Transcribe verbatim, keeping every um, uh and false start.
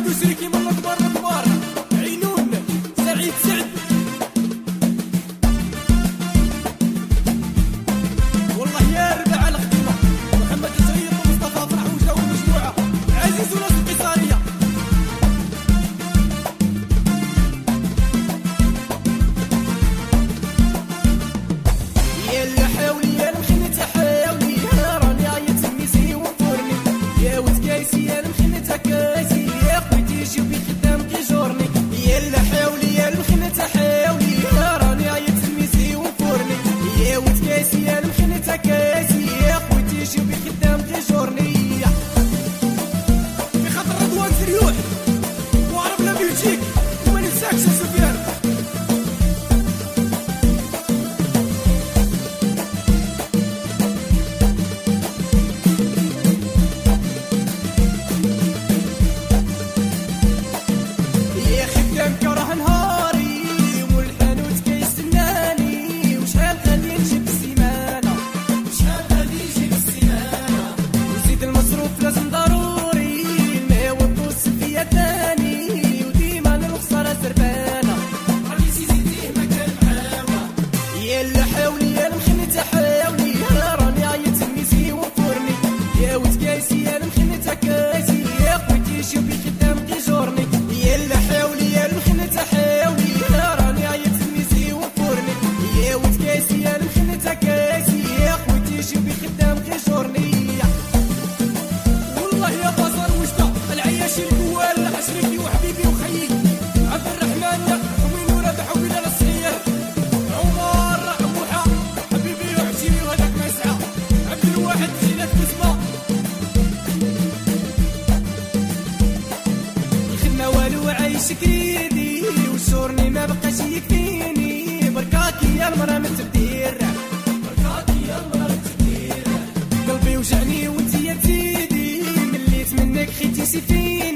وشريكي من الكبار الكبار عينون سعيد سعد والله يا ربع الخدمة محمد السيد ومصطفى فرح وجاو المجموعة عزيز وناس القيصرية يا اللي حاولي يا المخنت حاولي راني عيط ميسي وفورني يا وتكايسي يا المخنت كايسي يا خويتي شوفي خدام كي جورني يا اللي حاولي يا المخنت حاولي راني عيط ميسي وفورني يا وتكايسي يا المخنت كايسي يا خويتي شوفي خدام كي جورني في خاطر رضوان زريوح وعربنا بلجيك وما ننساكش سفيان كره نهاري والحانوت كيستناني وشحال غادي نجيب السيمانه وشحال غادي نجيب السيمانه وزيد المصروف لازم ضروري الماء والطوس فيا تاني وديما الخساره سربانه راني زيديه ما كان معاوه يا اللي حاولي يا المخنت حاولي راني عيط ميسي وفورني يا وتكايسي يا المخنت كايسي يا خويتي شوفي خدام كي جورني يا اللي حاولي يا المخنت حاولي راني عيط ميسي وفورني يا وتكايسي يا المخنت كايسي يا خويتي شوفي خدام كي جورني والله يا بصر وجده العياشي الكوال شريكي وحبيبي وخيي عبد الرحمن ومين ولاد حبيبنا الصغير عمر موحى حبيبي وعشيري وهذاك ما يسعى عبد الواحد زينات كسبه الخدمه والو عايش كريدي وشورني ما بقاش يكفيني بركاكي يا المرا من تبدير بركاكي يا المرا من تبدير قلبي وجعني وانتي يا تيدي مليت منك خيتي سيفيني